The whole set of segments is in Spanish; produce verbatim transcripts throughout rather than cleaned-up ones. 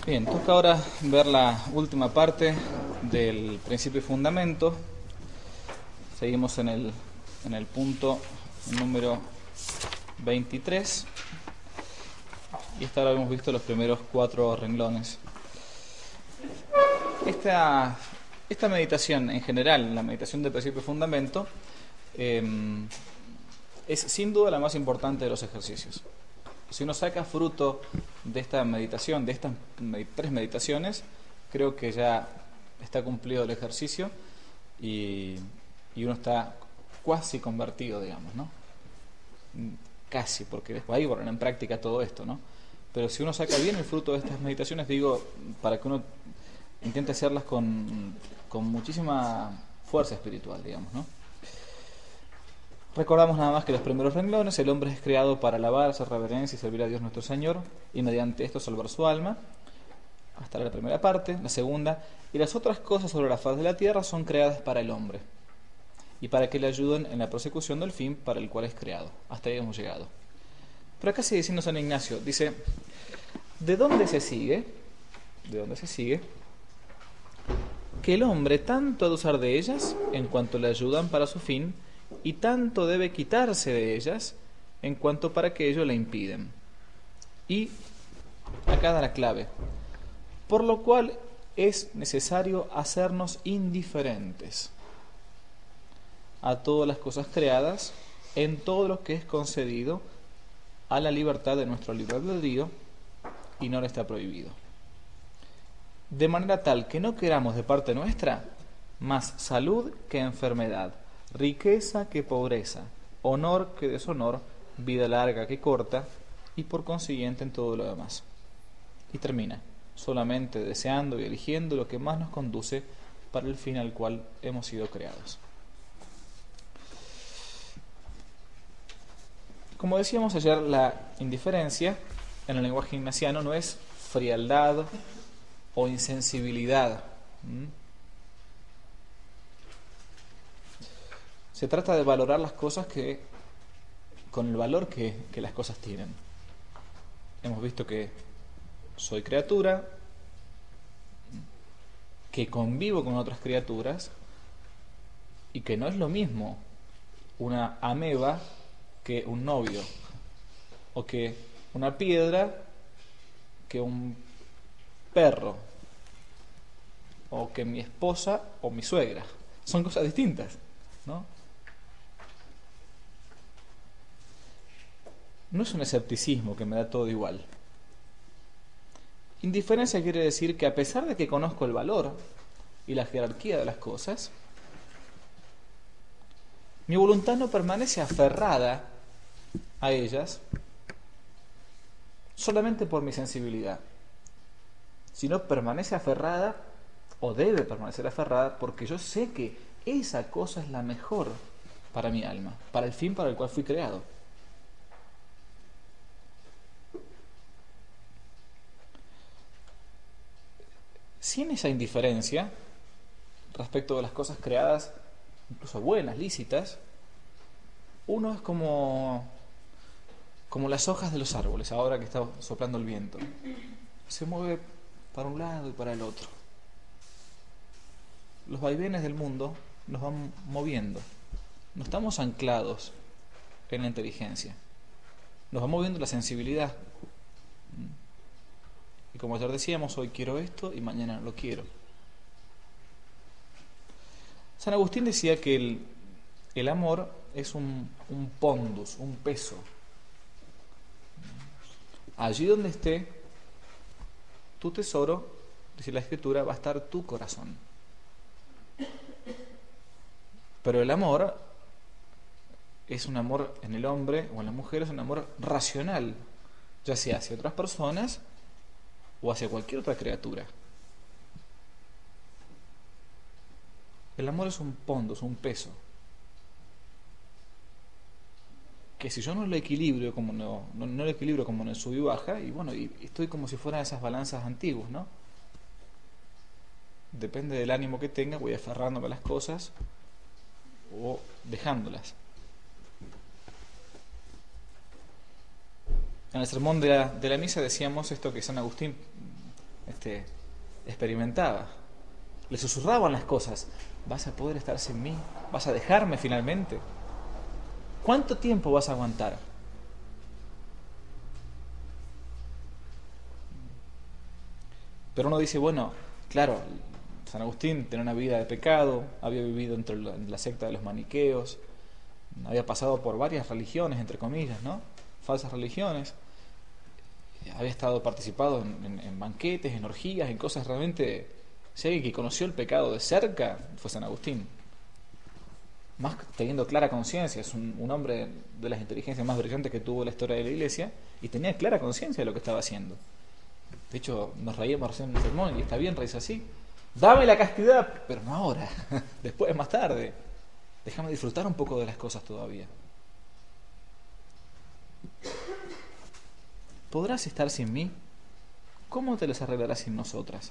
Bien, toca ahora ver la última parte del principio y fundamento. Seguimos en el, en el punto número veintitrés y hasta ahora hemos visto los primeros cuatro renglones. Esta, esta meditación en general, la meditación del principio y fundamento, eh, es sin duda la más importante de los ejercicios. Si uno saca fruto de esta meditación, de estas med- tres meditaciones, creo que ya está cumplido el ejercicio y, y uno está casi convertido, digamos, ¿no? Casi, porque después hay que poner en práctica todo esto, ¿no? Pero si uno saca bien el fruto de estas meditaciones, digo, para que uno intente hacerlas con, con muchísima fuerza espiritual, digamos, ¿no? Recordamos nada más que los primeros renglones: el hombre es creado para alabar, hacer reverencia y servir a Dios nuestro Señor, y mediante esto salvar su alma. Hasta la primera parte. La segunda: y las otras cosas sobre la faz de la tierra son creadas para el hombre, y para que le ayuden en la prosecución del fin para el cual es creado. Hasta ahí hemos llegado. Pero acá sigue diciendo San Ignacio, dice: ¿de dónde se sigue? ¿De dónde se sigue? Que el hombre tanto ha de usar de ellas en cuanto le ayudan para su fin, y tanto debe quitarse de ellas en cuanto para que ello le impiden. Y acá da la clave: por lo cual es necesario hacernos indiferentes a todas las cosas creadas, en todo lo que es concedido a la libertad de nuestro libre albedrío y no le está prohibido, de manera tal que no queramos de parte nuestra más salud que enfermedad, riqueza que pobreza, honor que deshonor, vida larga que corta, y por consiguiente en todo lo demás. Y termina: solamente deseando y eligiendo lo que más nos conduce para el fin al cual hemos sido creados. Como decíamos ayer, la indiferencia en el lenguaje ignaciano no es frialdad o insensibilidad. ¿Mm? Se trata de valorar las cosas que con el valor que, que las cosas tienen. Hemos visto que soy criatura, que convivo con otras criaturas, y que no es lo mismo una ameba que un novio, o que una piedra que un perro, o que mi esposa o mi suegra. Son cosas distintas, ¿no? No es un escepticismo que me da todo igual. Indiferencia quiere decir que, a pesar de que conozco el valor y la jerarquía de las cosas, mi voluntad no permanece aferrada a ellas solamente por mi sensibilidad, sino permanece aferrada, o debe permanecer aferrada, porque yo sé que esa cosa es la mejor para mi alma, para el fin para el cual fui creado. Sin esa indiferencia respecto de las cosas creadas, incluso buenas, lícitas, uno es como, como las hojas de los árboles, ahora que está soplando el viento. Se mueve para un lado y para el otro. Los vaivenes del mundo nos van moviendo. No estamos anclados en la inteligencia. Nos va moviendo la sensibilidad. Y como ayer decíamos, hoy quiero esto y mañana no lo quiero. San Agustín decía que el, el amor es un, un pondus, un peso. Allí donde esté tu tesoro, dice la Escritura, va a estar tu corazón. Pero el amor es un amor en el hombre o en la mujer, es un amor racional, ya sea hacia otras personas o hacia cualquier otra criatura. El amor es un pondus, un peso, que si yo no lo equilibrio como no, no, no lo equilibrio como en el sub y baja, y bueno, y estoy como si fueran esas balanzas antiguas, ¿no? Depende del ánimo que tenga, voy aferrándome a las cosas o dejándolas. En el sermón de la, de la misa decíamos esto que San Agustín ¿viste? Experimentaba. Le susurraban las cosas. ¿Vas a poder estar sin mí? ¿Vas a dejarme finalmente? ¿Cuánto tiempo vas a aguantar? Pero uno dice, bueno, claro, San Agustín tenía una vida de pecado, había vivido entre la, en la secta de los maniqueos, había pasado por varias religiones, entre comillas, ¿no? Falsas religiones. Había estado participado en, en, en banquetes, en orgías, en cosas realmente... Si alguien que conoció el pecado de cerca fue San Agustín. Más teniendo clara conciencia, es un, un hombre de las inteligencias más brillantes que tuvo la historia de la Iglesia, y tenía clara conciencia de lo que estaba haciendo. De hecho, nos reíamos recién en el sermón, y está bien reírse así. Dame la castidad, pero no ahora, después, más tarde. Déjame disfrutar un poco de las cosas todavía. ¿Podrás estar sin mí? ¿Cómo te las arreglarás sin nosotras?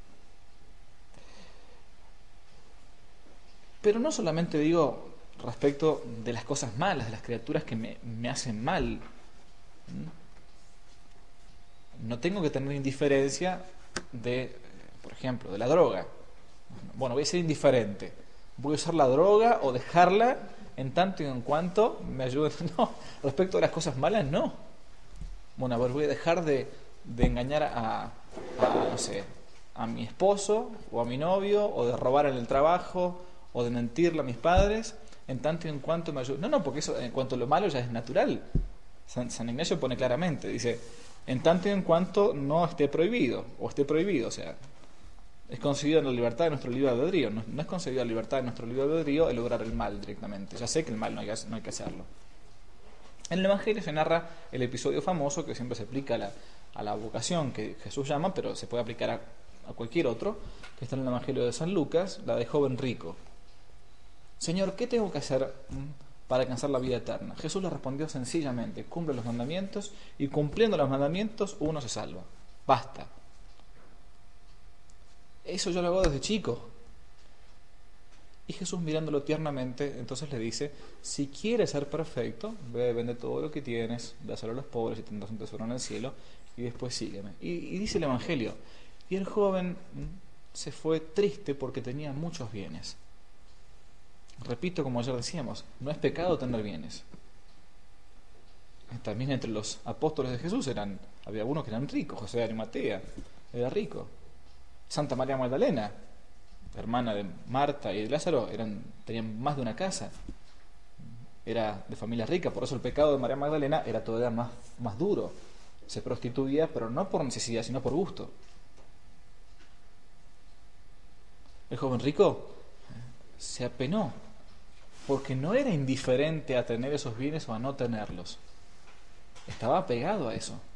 Pero no solamente digo respecto de las cosas malas, de las criaturas que me, me hacen mal. No tengo que tener indiferencia de, por ejemplo, de la droga. Bueno, voy a ser indiferente. Voy a usar la droga o dejarla en tanto y en cuanto me ayude. No, respecto a las cosas malas, no. Bueno, a ver, voy a dejar de, de engañar a, a, no sé, a mi esposo o a mi novio, o de robar en el trabajo, o de mentirle a mis padres, en tanto y en cuanto me ayude. No, no, porque eso, en cuanto a lo malo, ya es natural. San, San Ignacio pone claramente, dice, en tanto y en cuanto no esté prohibido, o esté prohibido, o sea, es concedido en la libertad de nuestro libre albedrío, no, no es concedido en la libertad de nuestro libre albedrío el lograr el mal directamente. Ya sé que el mal no hay que, no hay que hacerlo. En el Evangelio se narra el episodio famoso que siempre se aplica a la, a la vocación que Jesús llama, pero se puede aplicar a, a cualquier otro, que está en el Evangelio de San Lucas, la de joven rico. Señor, ¿qué tengo que hacer para alcanzar la vida eterna? Jesús le respondió sencillamente, cumple los mandamientos, y cumpliendo los mandamientos uno se salva. Basta. Eso yo lo hago desde chico. Y Jesús, mirándolo tiernamente, entonces le dice, si quieres ser perfecto, ve, vende todo lo que tienes, dáselo a los pobres y tendrás un tesoro en el cielo, y después sígueme. Y, y dice el Evangelio, y el joven se fue triste porque tenía muchos bienes. Repito, como ayer decíamos, no es pecado tener bienes. También entre los apóstoles de Jesús eran, había algunos que eran ricos. José de Arimatea era rico. Santa María Magdalena, hermana de Marta y de Lázaro, eran, tenían más de una casa. Era de familia rica, por eso el pecado de María Magdalena era todavía más, más duro. Se prostituía, pero no por necesidad, sino por gusto. El joven rico se apenó porque no era indiferente a tener esos bienes o a no tenerlos. Estaba apegado a eso.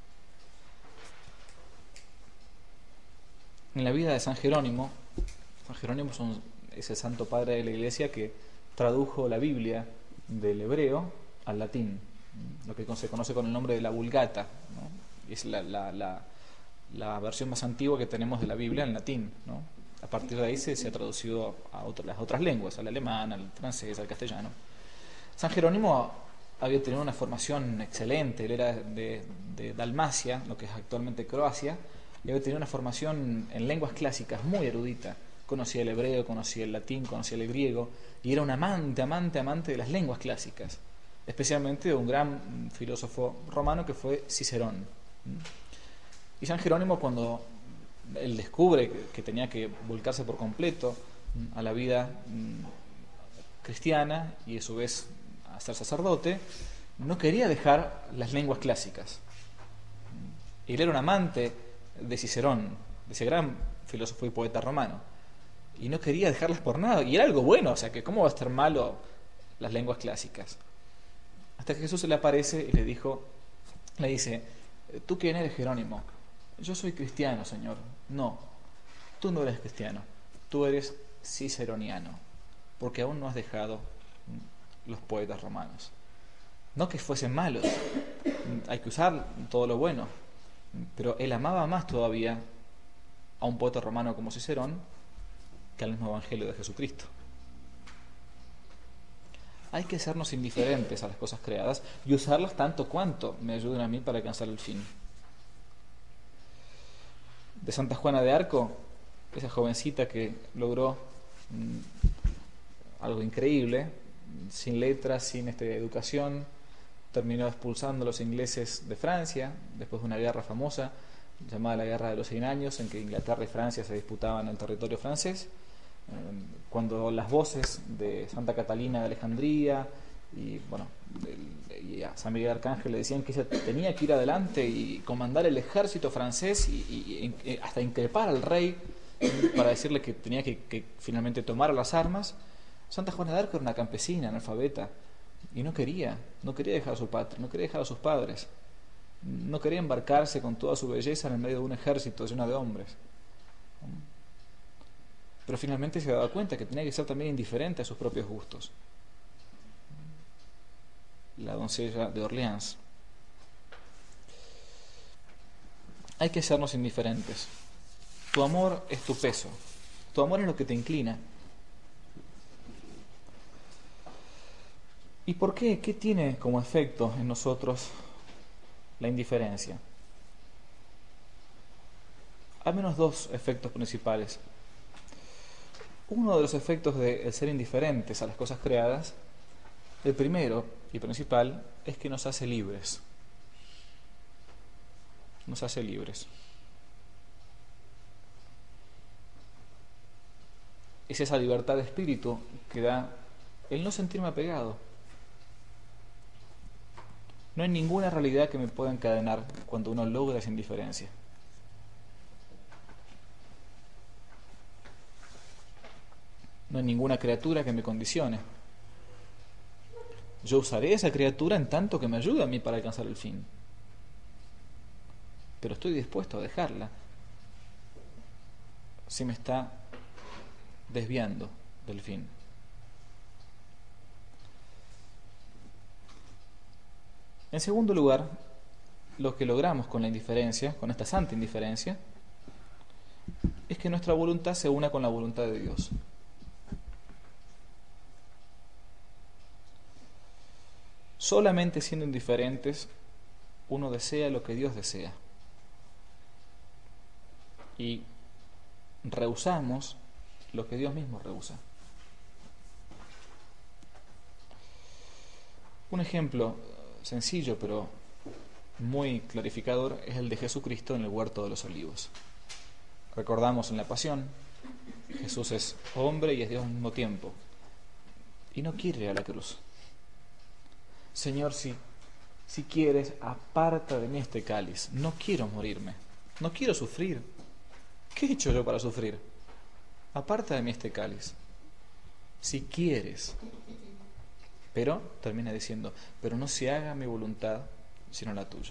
En la vida de San Jerónimo, San Jerónimo es, un, es el santo padre de la Iglesia que tradujo la Biblia del hebreo al latín, lo que se conoce con el nombre de la Vulgata, ¿no? Es la, la, la, la versión más antigua que tenemos de la Biblia en latín, ¿no? A partir de ahí se, se ha traducido a otras, las otras lenguas, al alemán, al francés, al castellano. San Jerónimo había tenido una formación excelente, él era de, de Dalmacia, lo que es actualmente Croacia, y había tenido una formación en lenguas clásicas muy erudita. Conocía el hebreo, conocía el latín, conocía el griego, y era un amante, amante, amante de las lenguas clásicas, especialmente de un gran filósofo romano que fue Cicerón. Y San Jerónimo, cuando él descubre que tenía que volcarse por completo a la vida cristiana y a su vez a ser sacerdote, no quería dejar las lenguas clásicas. Él era un amante de Cicerón, de ese gran filósofo y poeta romano, y no quería dejarlas por nada, y era algo bueno, o sea, que cómo va a estar malo las lenguas clásicas. Hasta que Jesús se le aparece y le dijo, le dice, ¿tú quién eres, Jerónimo? Yo soy cristiano, Señor. No, tú no eres cristiano, tú eres ciceroniano, porque aún no has dejado los poetas romanos. No que fuesen malos, hay que usar todo lo bueno, pero él amaba más todavía a un poeta romano como Cicerón que al mismo Evangelio de Jesucristo. Hay que sernos indiferentes a las cosas creadas y usarlas tanto cuanto me ayuden a mí para alcanzar el fin. de Santa Juana de Arco, esa jovencita que logró mmm, algo increíble, sin letras, sin este, educación, terminó expulsando a los ingleses de Francia después de una guerra famosa llamada la Guerra de los Cien Años, en que Inglaterra y Francia se disputaban el territorio francés. Cuando las voces de Santa Catalina de Alejandría y bueno y a San Miguel Arcángel le decían que ella tenía que ir adelante y comandar el ejército francés y, y, y hasta increpar al rey para decirle que tenía que, que finalmente tomar las armas, Santa Juana de Arco era una campesina, analfabeta, y no quería, no quería dejar a su patria, no quería dejar a sus padres, no quería embarcarse con toda su belleza en el medio de un ejército lleno de hombres. Pero finalmente se daba cuenta que tenía que ser también indiferente a sus propios gustos. La doncella de Orleans. Hay que sernos indiferentes. Tu amor es tu peso. Tu amor es lo que te inclina. ¿Y por qué? ¿Qué tiene como efecto en nosotros la indiferencia? Al menos dos efectos principales. Uno de los efectos de ser indiferentes a las cosas creadas, el primero y principal, es que nos hace libres. Nos hace libres. Es esa libertad de espíritu que da el no sentirme apegado. No hay ninguna realidad que me pueda encadenar cuando uno logra esa indiferencia. No hay ninguna criatura que me condicione. Yo usaré esa criatura en tanto que me ayude a mí para alcanzar el fin. Pero estoy dispuesto a dejarla si me está desviando del fin. En segundo lugar, lo que logramos con la indiferencia, con esta santa indiferencia, es que nuestra voluntad se una con la voluntad de Dios. Solamente siendo indiferentes, uno desea lo que Dios desea. Y rehusamos lo que Dios mismo rehúsa. Un ejemplo sencillo pero muy clarificador es el de Jesucristo en el huerto de los olivos. Recordamos en la pasión, Jesús es hombre y es Dios al mismo tiempo, y no quiere ir a la cruz. Señor, si, si quieres, aparta de mí este cáliz. No quiero morirme, no quiero sufrir. ¿Qué he hecho yo para sufrir? Aparta de mí este cáliz. Si quieres. Pero termina diciendo, pero no se haga mi voluntad, sino la tuya.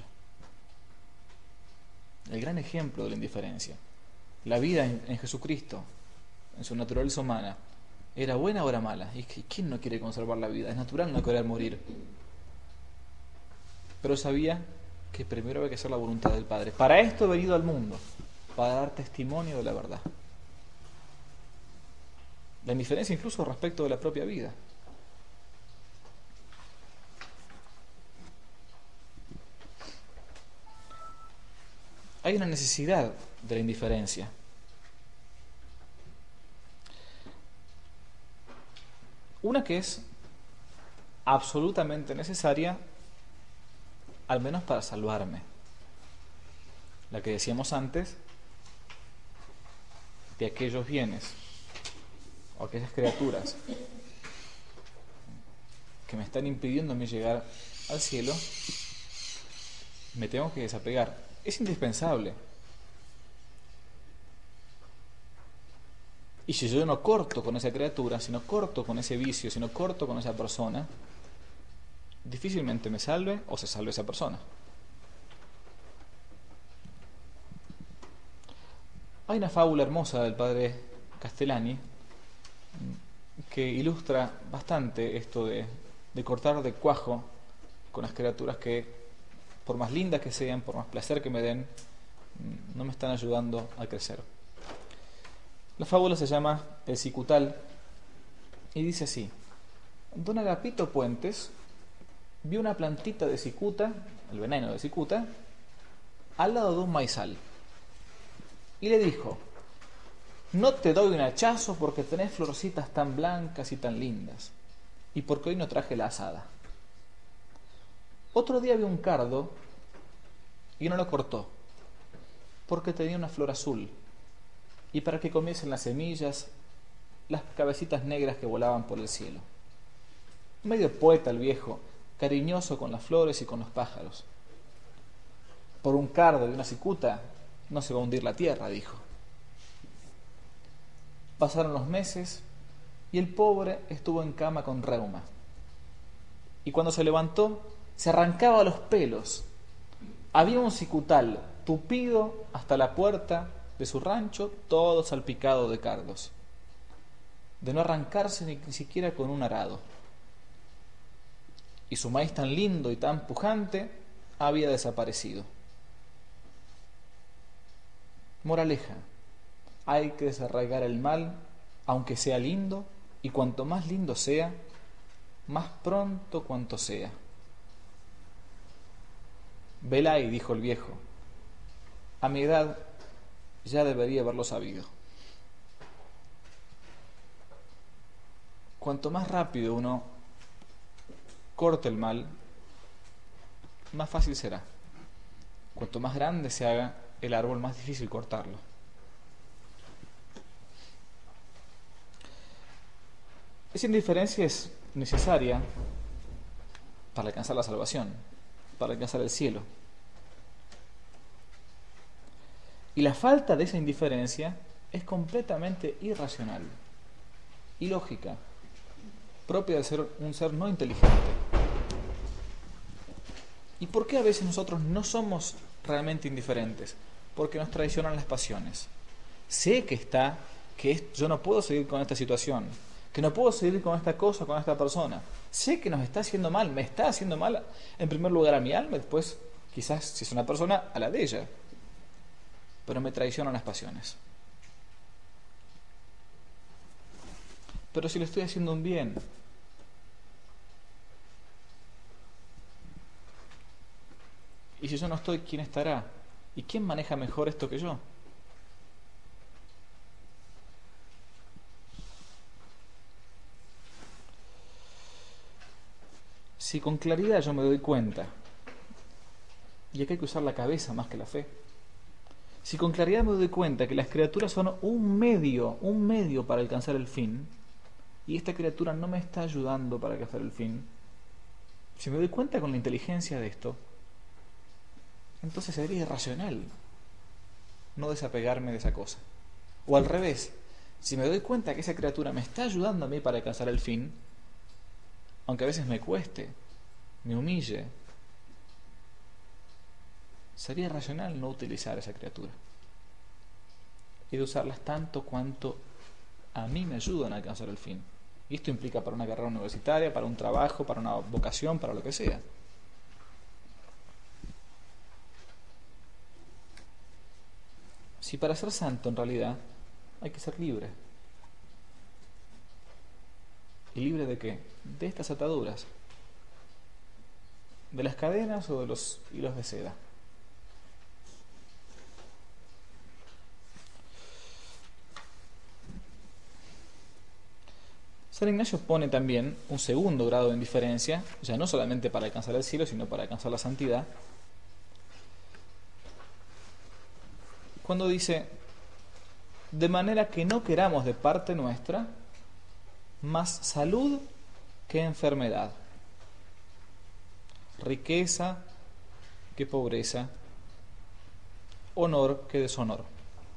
El gran ejemplo de la indiferencia. La vida en, en Jesucristo, en su naturaleza humana, ¿era buena o era mala? ¿Y quién no quiere conservar la vida? Es natural no querer morir. Pero sabía que primero había que hacer la voluntad del Padre. Para esto he venido al mundo, para dar testimonio de la verdad. La indiferencia incluso respecto de la propia vida. Hay una necesidad de la indiferencia. Una que es absolutamente necesaria, al menos para salvarme. La que decíamos antes, de aquellos bienes o aquellas criaturas que me están impidiendo a mí llegar al cielo, me tengo que desapegar. Es indispensable. Y si yo no corto con esa criatura, si no corto con ese vicio, si no corto con esa persona, difícilmente me salve o se salve esa persona. Hay una fábula hermosa del padre Castellani que ilustra bastante esto de, de cortar de cuajo con las criaturas que, por más lindas que sean, por más placer que me den, no me están ayudando a crecer. La fábula se llama El cicutal y dice así: don Agapito Puentes vio una plantita de cicuta, el veneno de cicuta, al lado de un maizal. y le dijo: no te doy un hachazo porque tenés florcitas tan blancas y tan lindas, y porque hoy no traje la azada. Otro día vio un cardo y no lo cortó, porque tenía una flor azul, y para que comiesen las semillas, las cabecitas negras que volaban por el cielo. Medio poeta el viejo, cariñoso con las flores y con los pájaros. Por un cardo y una cicuta no se va a hundir la tierra, dijo. Pasaron los meses y el pobre estuvo en cama con reuma. Y cuando se levantó, se arrancaba los pelos. Había un cicutal tupido hasta la puerta de su rancho, todo salpicado de cardos, de no arrancarse ni siquiera con un arado. Y su maíz tan lindo y tan pujante había desaparecido. Moraleja: hay que desarraigar el mal, aunque sea lindo, y cuanto más lindo sea, más pronto cuanto sea. Velay, dijo el viejo, a mi edad ya debería haberlo sabido. Cuanto más rápido uno corte el mal, más fácil será. Cuanto más grande se haga el árbol, más difícil cortarlo. Esa indiferencia es necesaria para alcanzar la salvación, para alcanzar el cielo. Y la falta de esa indiferencia es completamente irracional, ilógica, propia de ser un ser no inteligente. ¿Y por qué a veces nosotros no somos realmente indiferentes? Porque nos traicionan las pasiones. Sé que está, que es, yo no puedo seguir con esta situación, que no puedo seguir con esta cosa, con esta persona. Sé que nos está haciendo mal, me está haciendo mal en primer lugar a mi alma, después quizás si es una persona, a la de ella. Pero me traicionan las pasiones. Pero si le estoy haciendo un bien, y si yo no estoy, ¿quién estará? ¿Y quién maneja mejor esto que yo? Si con claridad yo me doy cuenta, y aquí hay que usar la cabeza más que la fe, si con claridad me doy cuenta que las criaturas son un medio, un medio para alcanzar el fin, y esta criatura no me está ayudando para alcanzar el fin, si me doy cuenta con la inteligencia de esto, entonces sería irracional no desapegarme de esa cosa. O al revés, si me doy cuenta que esa criatura me está ayudando a mí para alcanzar el fin, aunque a veces me cueste, me humille, sería irracional no utilizar esa criatura y de usarlas tanto cuanto a mí me ayudan a alcanzar el fin. Y esto implica para una carrera universitaria, para un trabajo, para una vocación, para lo que sea. Si para ser santo en realidad hay que ser libre. ¿Y libre de qué? De estas ataduras, de las cadenas o de los hilos de seda. San Ignacio pone también un segundo grado de indiferencia, ya no solamente para alcanzar el cielo, sino para alcanzar la santidad, cuando dice: de manera que no queramos de parte nuestra más salud que enfermedad, riqueza que pobreza, honor que deshonor.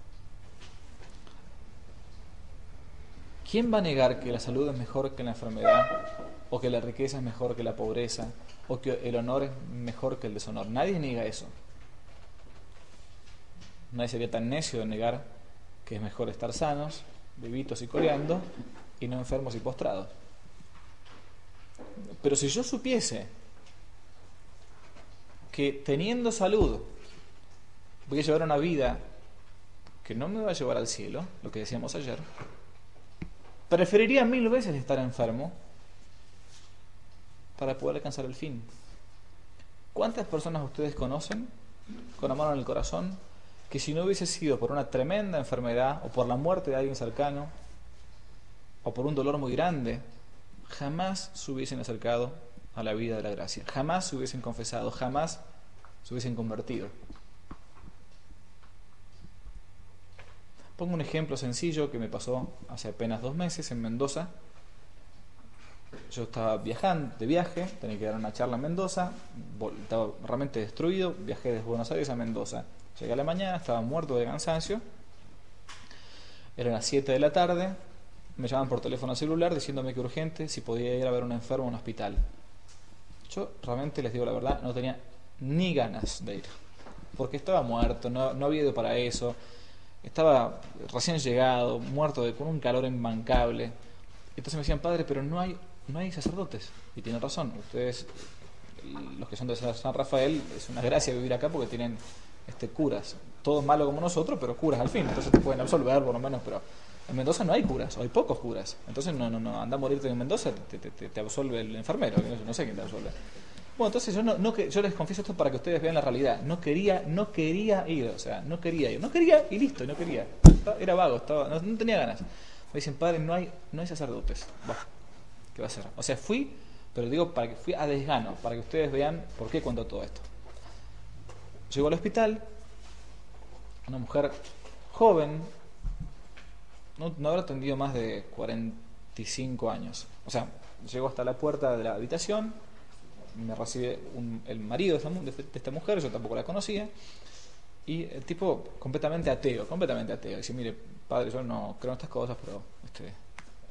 ¿Quién va a negar que la salud es mejor que la enfermedad, o que la riqueza es mejor que la pobreza, o que el honor es mejor que el deshonor? Nadie niega eso. Nadie sería tan necio de negar que es mejor estar sanos, vivitos y coleando, y no enfermos y postrados. Pero si yo supiese que teniendo salud voy a llevar una vida que no me va a llevar al cielo, lo que decíamos ayer, preferiría mil veces estar enfermo para poder alcanzar el fin. ¿Cuántas personas ustedes conocen, con la mano en el corazón, que si no hubiese sido por una tremenda enfermedad o por la muerte de alguien cercano o por un dolor muy grande, jamás se hubiesen acercado a la vida de la gracia, jamás se hubiesen confesado, jamás se hubiesen convertido. Pongo un ejemplo sencillo que me pasó hace apenas dos meses en Mendoza. Yo estaba viajando, de viaje, tenía que dar una charla en Mendoza, estaba realmente destruido, viajé desde Buenos Aires a Mendoza. Llegué a la mañana, estaba muerto de cansancio, eran las siete de la tarde, me llaman por teléfono celular diciéndome que urgente, si podía ir a ver a un enfermo a un hospital. Yo realmente, les digo la verdad, no tenía ni ganas de ir, porque estaba muerto, no, no había ido para eso, estaba recién llegado, muerto de, con un calor imbancable. Entonces me decían, padre, pero no hay, no hay sacerdotes. Y tienen razón, ustedes, los que son de San Rafael, es una gracia vivir acá porque tienen este, curas, todos malos como nosotros, pero curas al fin, entonces te pueden absolver por lo menos, pero en Mendoza no hay curas, o hay pocos curas, entonces no, no, no, anda a morirte en Mendoza, te, te, te, te absolve el enfermero, no, no sé quién te absolve. Bueno, entonces yo no, no yo les confieso esto para que ustedes vean la realidad, no quería, no quería ir, o sea, no quería ir, no quería y listo, no quería, era vago, estaba, no, no tenía ganas. Me dicen, padre, no hay, no hay sacerdotes. Bueno, ¿qué va a hacer? O sea, fui, pero digo, para que fui a desgano, para que ustedes vean por qué cuento todo esto. Llego al hospital, una mujer joven, no, no habrá tenido más de cuarenta y cinco años. O sea, llego hasta la puerta de la habitación, me recibe un, el marido de esta, de esta mujer, yo tampoco la conocía, y el tipo completamente ateo, completamente ateo. Dice, mire, padre, yo no creo en estas cosas, pero este, eh,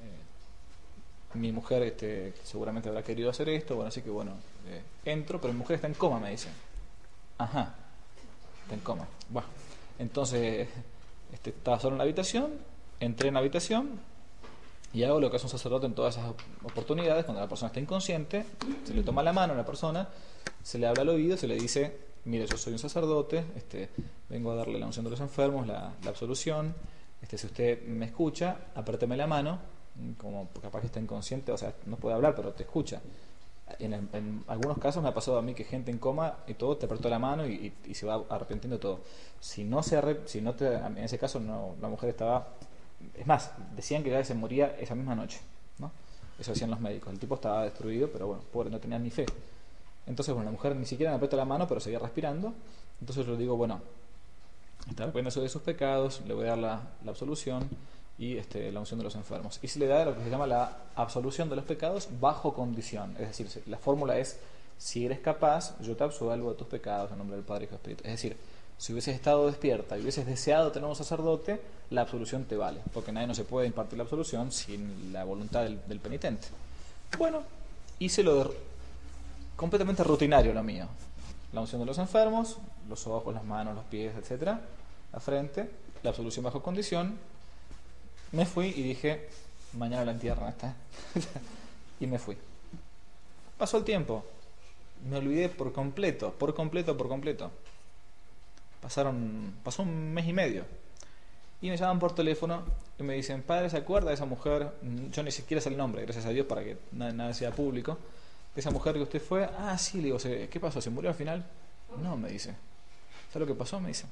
mi mujer este, seguramente habrá querido hacer esto, bueno, así que bueno, eh, entro, pero mi mujer está en coma, me dice. Ajá, está en coma. Bueno, entonces este, estaba solo en la habitación, entré en la habitación y hago lo que hace un sacerdote en todas esas oportunidades, cuando la persona está inconsciente, se le toma la mano a la persona, se le habla al oído, se le dice, mire, yo soy un sacerdote, este, vengo a darle la unción de los enfermos, la, la absolución, este, si usted me escucha, apárteme la mano, como capaz que está inconsciente, o sea, no puede hablar, pero te escucha. En, en algunos casos me ha pasado a mí que gente en coma y todo te apretó la mano y, y, y se va arrepintiendo todo. Si no se arrep si no te, en ese caso no, la mujer estaba, es más, decían que ya se moría esa misma noche, ¿no? Eso decían los médicos. El tipo estaba destruido, pero bueno, pobre, no tenía ni fe. Entonces, bueno, la mujer ni siquiera me aprieta la mano, pero seguía respirando. Entonces yo le digo, bueno, está arrepentiéndose de sus pecados, le voy a dar la, la absolución y este, la unción de los enfermos. Y se le da lo que se llama la absolución de los pecados bajo condición. Es decir, la fórmula es, si eres capaz, yo te absuelvo de tus pecados en nombre del Padre y del Espíritu. Es decir, si hubieses estado despierta y hubieses deseado tener un sacerdote, la absolución te vale, porque nadie no se puede impartir la absolución sin la voluntad del, del penitente. Bueno, hice lo de, completamente rutinario lo mío. La unción de los enfermos, los ojos, las manos, los pies, etcétera, la frente, la absolución bajo condición. Me fui y dije, mañana la entierran esta. Y me fui. Pasó el tiempo. Me olvidé por completo, por completo, por completo. Pasaron, pasó un mes y medio. Y me llaman por teléfono y me dicen, padre, ¿se acuerda de esa mujer? Yo ni siquiera sé el nombre, gracias a Dios, para que nada, nada sea público. De esa mujer que usted fue. Ah, sí, le digo, ¿qué pasó? ¿Se murió al final? No, me dice. ¿Sabe lo que pasó? Me dice.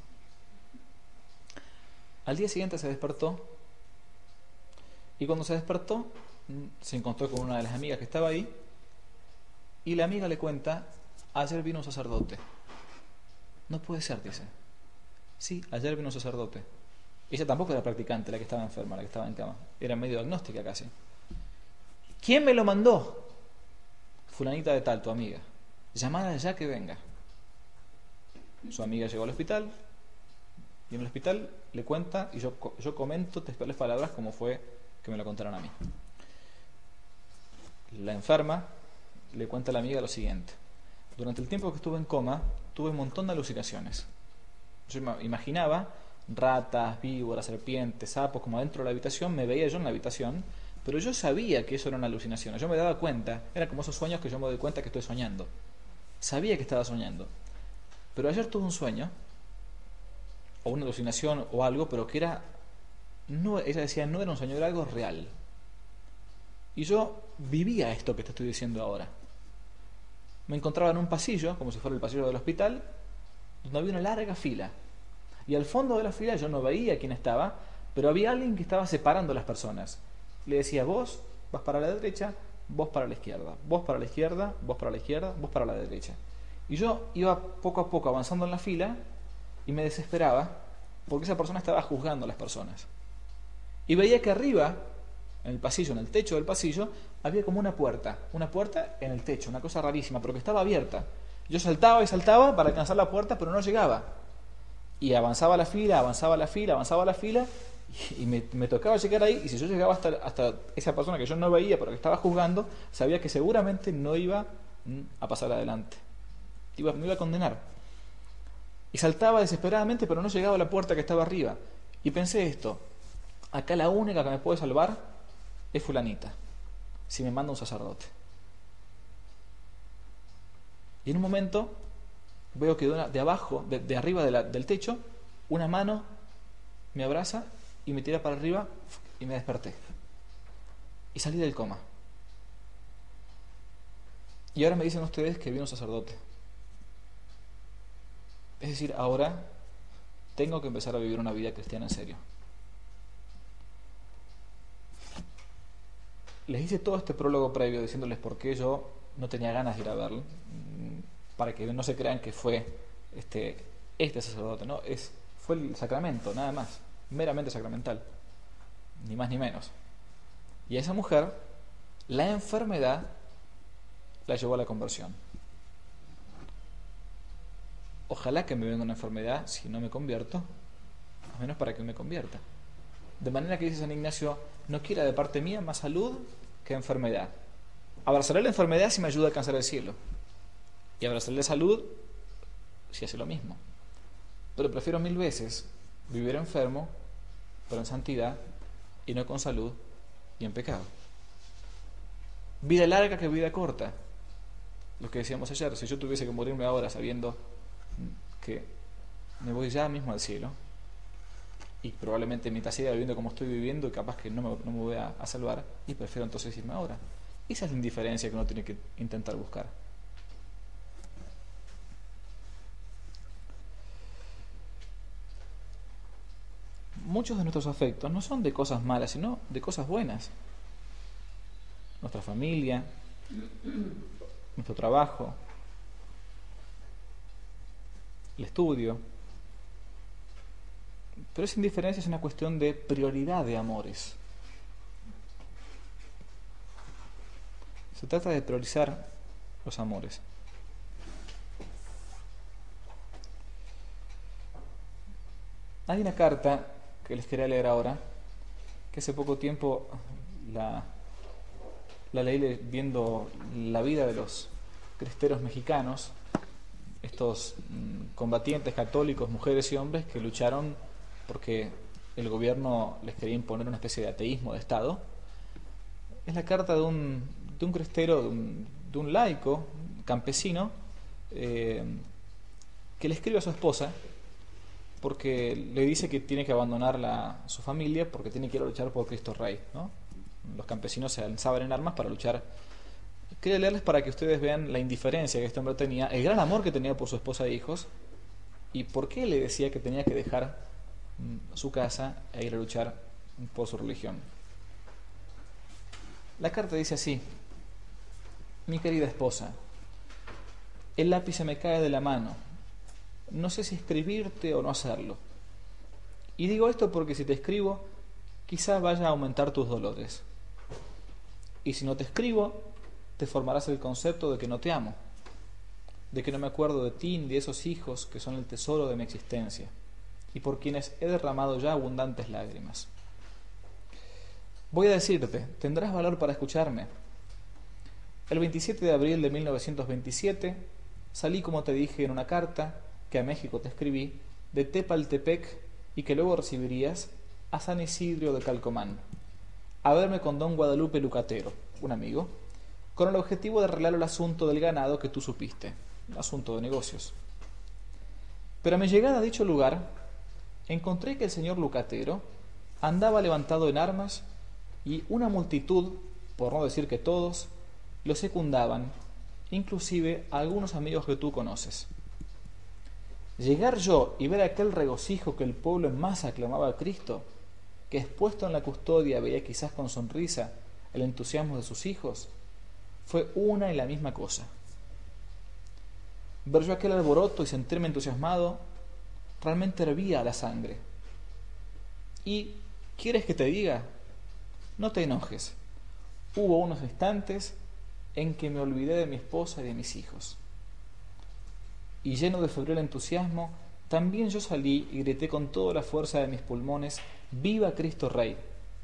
Al día siguiente se despertó. Y cuando se despertó, se encontró con una de las amigas que estaba ahí. Y la amiga le cuenta, ayer vino un sacerdote. No puede ser, dice. Sí, ayer vino un sacerdote. Ella tampoco era practicante, la que estaba enferma, la que estaba en cama. Era medio agnóstica casi. ¿Quién me lo mandó? Fulanita de tal, tu amiga. Llamada ya que venga. Su amiga llegó al hospital. Y en el hospital le cuenta, y yo, yo comento textuales palabras como fue que me lo contaron a mí. La enferma le cuenta a la amiga lo siguiente. Durante el tiempo que estuve en coma, tuve un montón de alucinaciones. Yo imaginaba ratas, víboras, serpientes, sapos, como adentro de la habitación, me veía yo en la habitación, pero yo sabía que eso era una alucinación. Yo me daba cuenta, era como esos sueños que yo me doy cuenta que estoy soñando. Sabía que estaba soñando. Pero ayer tuve un sueño, o una alucinación o algo, pero que era, no, ella decía, no era un sueño, era algo real. Y yo vivía esto que te estoy diciendo ahora. Me encontraba en un pasillo, como si fuera el pasillo del hospital, donde había una larga fila. Y al fondo de la fila yo no veía quién estaba, pero había alguien que estaba separando a las personas. Le decía, vos vas para la derecha, vos para la izquierda, vos para la izquierda, vos para la izquierda, vos para la derecha. Y yo iba poco a poco avanzando en la fila y me desesperaba porque esa persona estaba juzgando a las personas. Y veía que arriba, en el pasillo, en el techo del pasillo, había como una puerta, una puerta en el techo, una cosa rarísima, pero que estaba abierta. Yo saltaba y saltaba para alcanzar la puerta, pero no llegaba. Y avanzaba la fila, avanzaba la fila, avanzaba la fila, y me, me tocaba llegar ahí, y si yo llegaba hasta, hasta esa persona que yo no veía, pero que estaba juzgando, sabía que seguramente no iba mm, a pasar adelante. Iba, me iba a condenar. Y saltaba desesperadamente, pero no llegaba a la puerta que estaba arriba. Y pensé esto, acá la única que me puede salvar es fulanita, si me manda un sacerdote. Y en un momento veo que de, una, de abajo, de, de arriba de la, del techo, una mano me abraza y me tira para arriba y me desperté. Y salí del coma. Y ahora me dicen ustedes que vi un sacerdote. Es decir, ahora tengo que empezar a vivir una vida cristiana en serio. Les hice todo este prólogo previo diciéndoles por qué yo no tenía ganas de ir a verlo, para que no se crean que fue este, este sacerdote, ¿no? Es, fue el sacramento, nada más, meramente sacramental, ni más ni menos. Y a esa mujer, la enfermedad la llevó a la conversión. Ojalá que me venga una enfermedad si no me convierto, al menos para que me convierta. De manera que dice San Ignacio, no quiera de parte mía más salud que enfermedad. Abrazaré la enfermedad si me ayuda a alcanzar el cielo. Y abrazaré la salud si hace lo mismo. Pero prefiero mil veces vivir enfermo, pero en santidad, y no con salud y en pecado. Vida larga que vida corta. Lo que decíamos ayer, si yo tuviese que morirme ahora sabiendo que me voy ya mismo al cielo, y probablemente mientras siga viviendo como estoy viviendo, y capaz que no me, no me voy a, a salvar, y prefiero entonces irme ahora. Esa es la indiferencia que uno tiene que intentar buscar. Muchos de nuestros afectos no son de cosas malas, sino de cosas buenas. Nuestra familia, nuestro trabajo, el estudio. Pero esa indiferencia es una cuestión de prioridad de amores. Se trata de priorizar los amores. Hay una carta que les quería leer ahora, que hace poco tiempo la, la leí viendo la vida de los cristeros mexicanos, estos mmm, combatientes católicos, mujeres y hombres, que lucharon porque el gobierno les quería imponer una especie de ateísmo de Estado. Es la carta de un, de un cristero, de un, de un laico, campesino, eh, que le escribe a su esposa porque le dice que tiene que abandonar la, su familia porque tiene que ir a luchar por Cristo Rey, ¿no? Los campesinos se alzaban en armas para luchar. Quería leerles para que ustedes vean la indiferencia que este hombre tenía, el gran amor que tenía por su esposa e hijos, y por qué le decía que tenía que dejar mm, su casa e ir a luchar por su religión. La carta dice así: mi querida esposa, el lápiz se me cae de la mano. No sé si escribirte o no hacerlo. Y digo esto porque si te escribo, quizás vaya a aumentar tus dolores. Y si no te escribo, te formarás el concepto de que no te amo, de que no me acuerdo de ti ni de esos hijos que son el tesoro de mi existencia, y por quienes he derramado ya abundantes lágrimas. Voy a decirte, tendrás valor para escucharme. El veintisiete de abril de mil novecientos veintisiete salí, como te dije en una carta que a México te escribí, de Tepaltepec, y que luego recibirías, a San Isidro de Calcomán, a verme con don Guadalupe Lucatero, un amigo, con el objetivo de arreglar el asunto del ganado que tú supiste, un asunto de negocios. Pero a mi llegada a dicho lugar, encontré que el señor Lucatero andaba levantado en armas y una multitud, por no decir que todos, lo secundaban, inclusive a algunos amigos que tú conoces. Llegar yo y ver aquel regocijo que el pueblo en masa aclamaba a Cristo, que expuesto en la custodia veía quizás con sonrisa el entusiasmo de sus hijos, fue una y la misma cosa. Ver yo aquel alboroto y sentirme entusiasmado, realmente hervía la sangre. Y, ¿quieres que te diga? No te enojes. Hubo unos instantes en que me olvidé de mi esposa y de mis hijos. Y lleno de febril entusiasmo, también yo salí y grité con toda la fuerza de mis pulmones: ¡Viva Cristo Rey!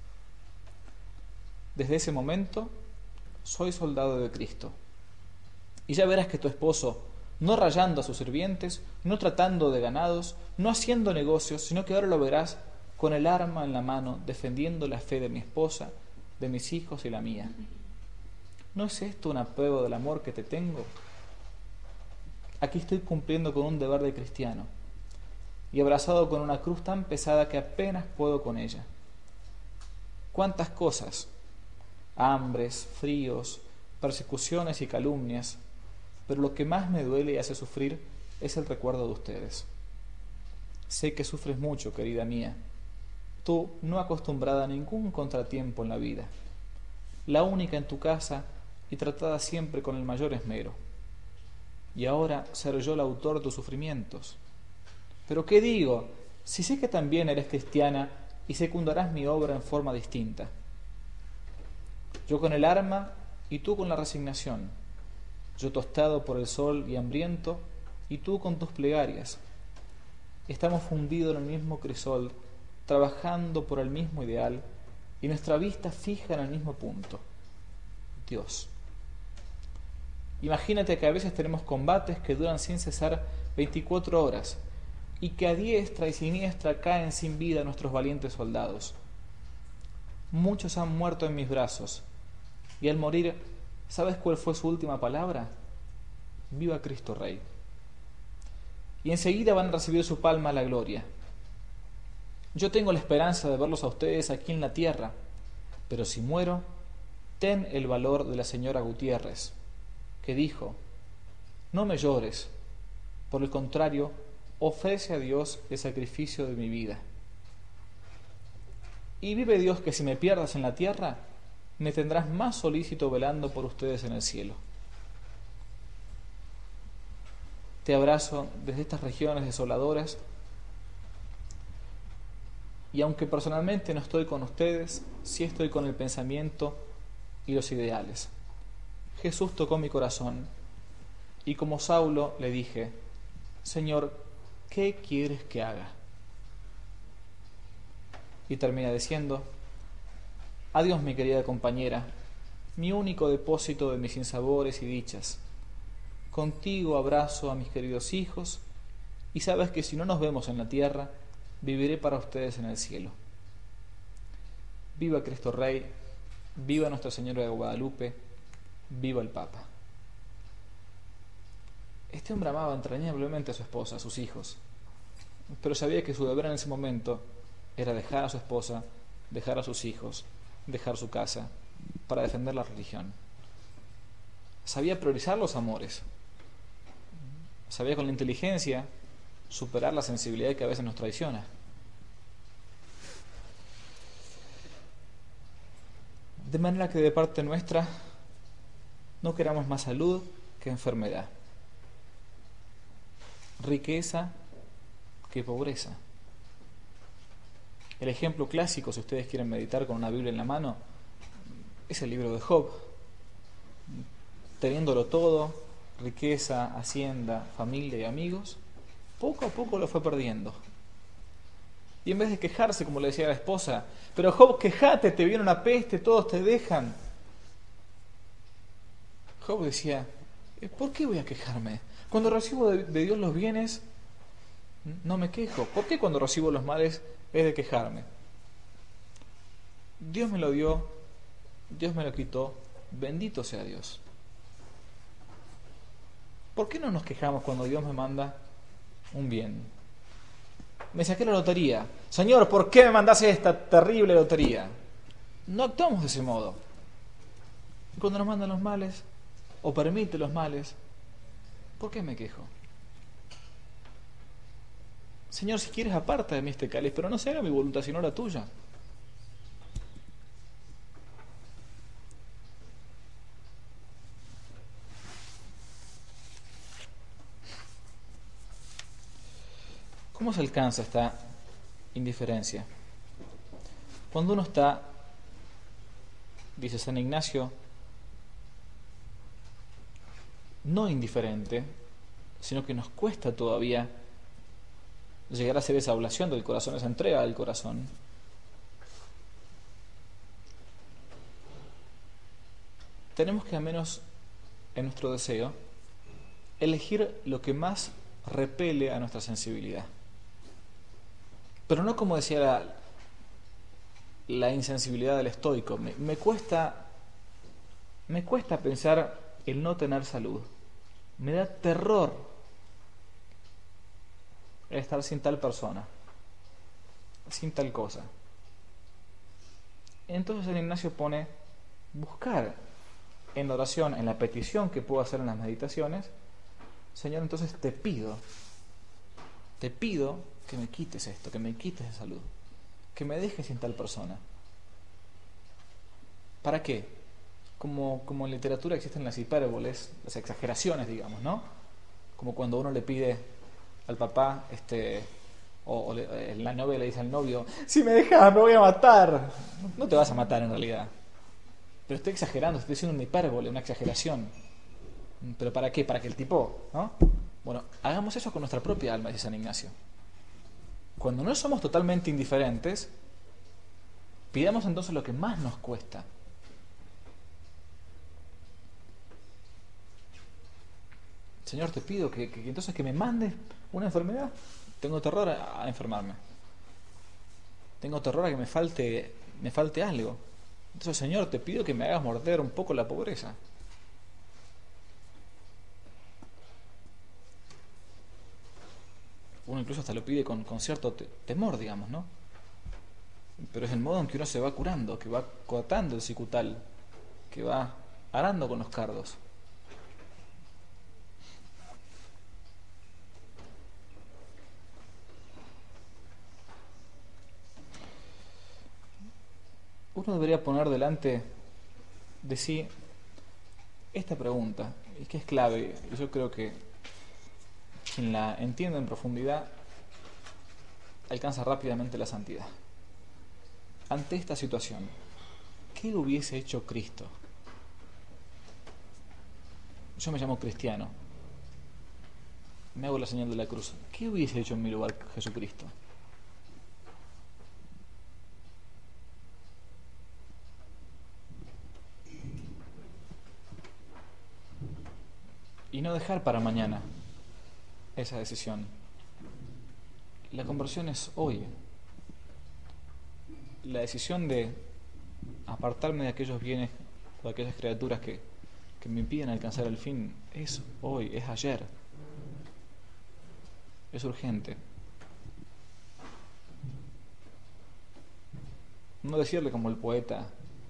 Desde ese momento, soy soldado de Cristo. Y ya verás que tu esposo, no rayando a sus sirvientes, no tratando de ganados, no haciendo negocios, sino que ahora lo verás con el arma en la mano, defendiendo la fe de mi esposa, de mis hijos y la mía. ¿No es esto una prueba del amor que te tengo? Aquí estoy cumpliendo con un deber de cristiano y abrazado con una cruz tan pesada que apenas puedo con ella. ¿Cuántas cosas? Hambres, fríos, persecuciones y calumnias, pero lo que más me duele y hace sufrir es el recuerdo de ustedes. Sé que sufres mucho, querida mía, tú no acostumbrada a ningún contratiempo en la vida, la única en tu casa y tratada siempre con el mayor esmero. Y ahora ser yo el autor de tus sufrimientos. Pero ¿qué digo? Si sé que también eres cristiana y secundarás mi obra en forma distinta. Yo con el arma y tú con la resignación. Yo tostado por el sol y hambriento y tú con tus plegarias. Estamos fundidos en el mismo crisol, trabajando por el mismo ideal y nuestra vista fija en el mismo punto: Dios. Imagínate que a veces tenemos combates que duran sin cesar veinticuatro horas y que a diestra y siniestra caen sin vida nuestros valientes soldados. Muchos han muerto en mis brazos y al morir, ¿sabes cuál fue su última palabra? Viva Cristo Rey. Y enseguida van a recibir su palma a la gloria. Yo tengo la esperanza de verlos a ustedes aquí en la tierra, pero si muero, ten el valor de la señora Gutiérrez, que dijo: no me llores, por el contrario, ofrece a Dios el sacrificio de mi vida. Y vive Dios que si me pierdas en la tierra, me tendrás más solícito velando por ustedes en el cielo. Te abrazo desde estas regiones desoladoras y aunque personalmente no estoy con ustedes, sí estoy con el pensamiento y los ideales. Jesús tocó mi corazón y como Saulo le dije: Señor, ¿qué quieres que haga? Y termina diciendo: adiós, mi querida compañera, mi único depósito de mis sinsabores y dichas. Contigo abrazo a mis queridos hijos y sabes que si no nos vemos en la tierra, viviré para ustedes en el cielo. Viva Cristo Rey, viva Nuestra Señora de Guadalupe, viva el Papa. Este hombre amaba entrañablemente a su esposa, a sus hijos, pero sabía que su deber en ese momento era dejar a su esposa, dejar a sus hijos, dejar su casa, para defender la religión. Sabía priorizar los amores, sabía con la inteligencia superar la sensibilidad que a veces nos traiciona. De manera que de parte nuestra no queramos más salud que enfermedad, riqueza que pobreza. El ejemplo clásico, si ustedes quieren meditar con una Biblia en la mano, es el libro de Job. Teniéndolo todo, riqueza, hacienda, familia y amigos, poco a poco lo fue perdiendo. Y en vez de quejarse, como le decía la esposa: pero Job, quejate, te viene una peste, todos te dejan. Job decía: ¿por qué voy a quejarme? Cuando recibo de, de Dios los bienes, no me quejo. ¿Por qué cuando recibo los males es de quejarme? Dios me lo dio, Dios me lo quitó, bendito sea Dios. ¿Por qué no nos quejamos cuando Dios me manda un bien? Me saqué la lotería. Señor, ¿por qué me mandaste esta terrible lotería? No actuamos de ese modo. Y cuando nos mandan los males, o permite los males, ¿por qué me quejo? Señor, si quieres aparta de mí este cáliz, pero no se haga mi voluntad sino la tuya. ¿Cómo se alcanza esta indiferencia? Cuando uno está, dice San Ignacio, no indiferente, sino que nos cuesta todavía llegar a hacer esa oblación del corazón, esa entrega del corazón. Tenemos que, al menos en nuestro deseo, elegir lo que más repele a nuestra sensibilidad. Pero no como decía la, la insensibilidad del estoico. Me, me cuesta, me cuesta pensar el no tener salud. Me da terror estar sin tal persona, sin tal cosa. Entonces el Ignacio pone buscar en la oración, en la petición que puedo hacer en las meditaciones: Señor, entonces te pido, te pido que me quites esto, que me quites de salud, que me dejes sin tal persona. ¿Para qué? Como, como en literatura existen las hipérboles, las exageraciones, digamos, ¿no? Como cuando uno le pide al papá, este, o, o le, la novia le dice al novio: si me dejas me voy a matar. No te vas a matar en realidad, pero estoy exagerando, estoy haciendo una hipérbole, una exageración. ¿Pero para qué? Para que el tipo, ¿no? Bueno, hagamos eso con nuestra propia alma, dice San Ignacio. Cuando no somos totalmente indiferentes, pidamos entonces lo que más nos cuesta. Señor, te pido que, que, que entonces que me mandes una enfermedad. Tengo terror a, a enfermarme. Tengo terror a que me falte, me falte algo. Entonces, Señor, te pido que me hagas morder un poco la pobreza. Uno incluso hasta lo pide con, con cierto te, temor, digamos, ¿no? Pero es el modo en que uno se va curando, que va cortando el cicutal, que va arando con los cardos. Uno debería poner delante de sí esta pregunta, y que es clave, y yo creo que quien la entiende en profundidad alcanza rápidamente la santidad. Ante esta situación, ¿qué hubiese hecho Cristo? Yo me llamo cristiano, me hago la señal de la cruz. ¿Qué hubiese hecho en mi lugar Jesucristo? Y no dejar para mañana esa decisión. La conversión es hoy. La decisión de apartarme de aquellos bienes o de aquellas criaturas que, que me impiden alcanzar el fin es hoy, es ayer. Es urgente. No decirle como el poeta: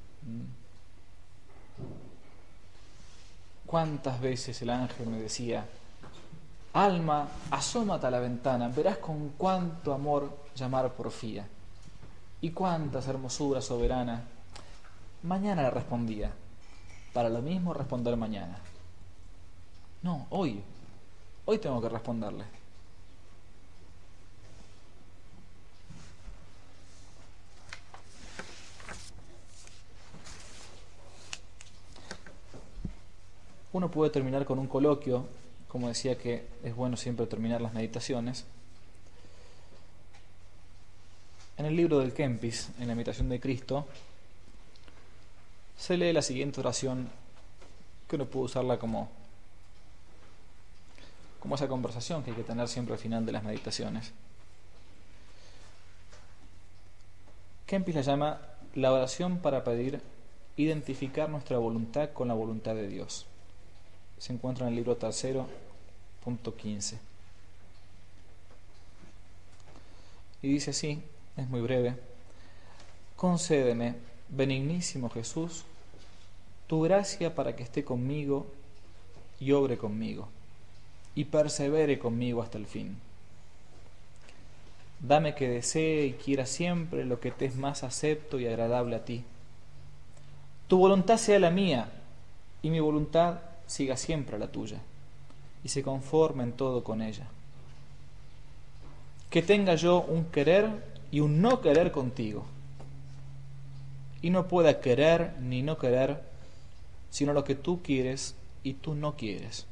¿cuántas veces el ángel me decía: alma, asómate a la ventana, verás con cuánto amor llamar porfía, y cuántas hermosuras soberana? Mañana le respondía, para lo mismo responder mañana. No, hoy, hoy tengo que responderle. Uno puede terminar con un coloquio, como decía que es bueno siempre terminar las meditaciones. En el libro del Kempis, en la Imitación de Cristo, se lee la siguiente oración, que uno puede usarla como, como esa conversación que hay que tener siempre al final de las meditaciones. Kempis la llama la oración para pedir identificar nuestra voluntad con la voluntad de Dios. Se encuentra en el libro tercero, punto quince. Y dice así, es muy breve: concédeme, benignísimo Jesús, tu gracia para que esté conmigo y obre conmigo, y persevere conmigo hasta el fin. Dame que desee y quiera siempre lo que te es más acepto y agradable a ti. Tu voluntad sea la mía, y mi voluntad siga siempre la tuya, y se conforme en todo con ella. Que tenga yo un querer y un no querer contigo, y no pueda querer ni no querer, sino lo que tú quieres y tú no quieres.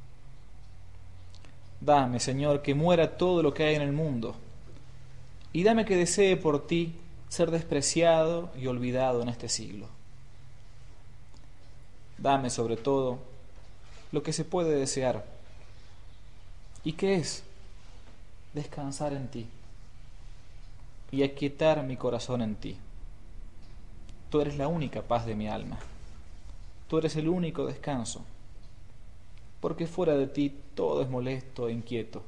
Dame, Señor, que muera todo lo que hay en el mundo, y dame que desee por ti ser despreciado y olvidado en este siglo. Dame, sobre todo, lo que se puede desear. ¿Y qué es? Descansar en ti y aquietar mi corazón en ti. Tú eres la única paz de mi alma. Tú eres el único descanso, porque fuera de ti todo es molesto e inquieto.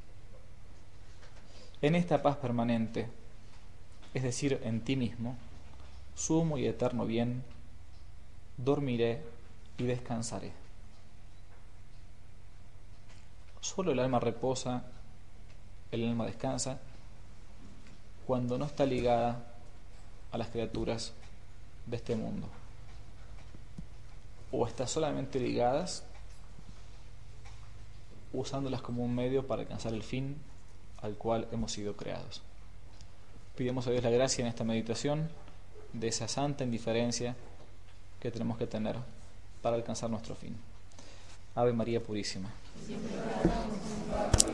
En esta paz permanente, es decir, en ti mismo, sumo y eterno bien, dormiré y descansaré. Solo el alma reposa, el alma descansa, cuando no está ligada a las criaturas de este mundo, o está solamente ligadas usándolas como un medio para alcanzar el fin al cual hemos sido creados. Pidamos a Dios la gracia en esta meditación de esa santa indiferencia que tenemos que tener para alcanzar nuestro fin. Ave María Purísima.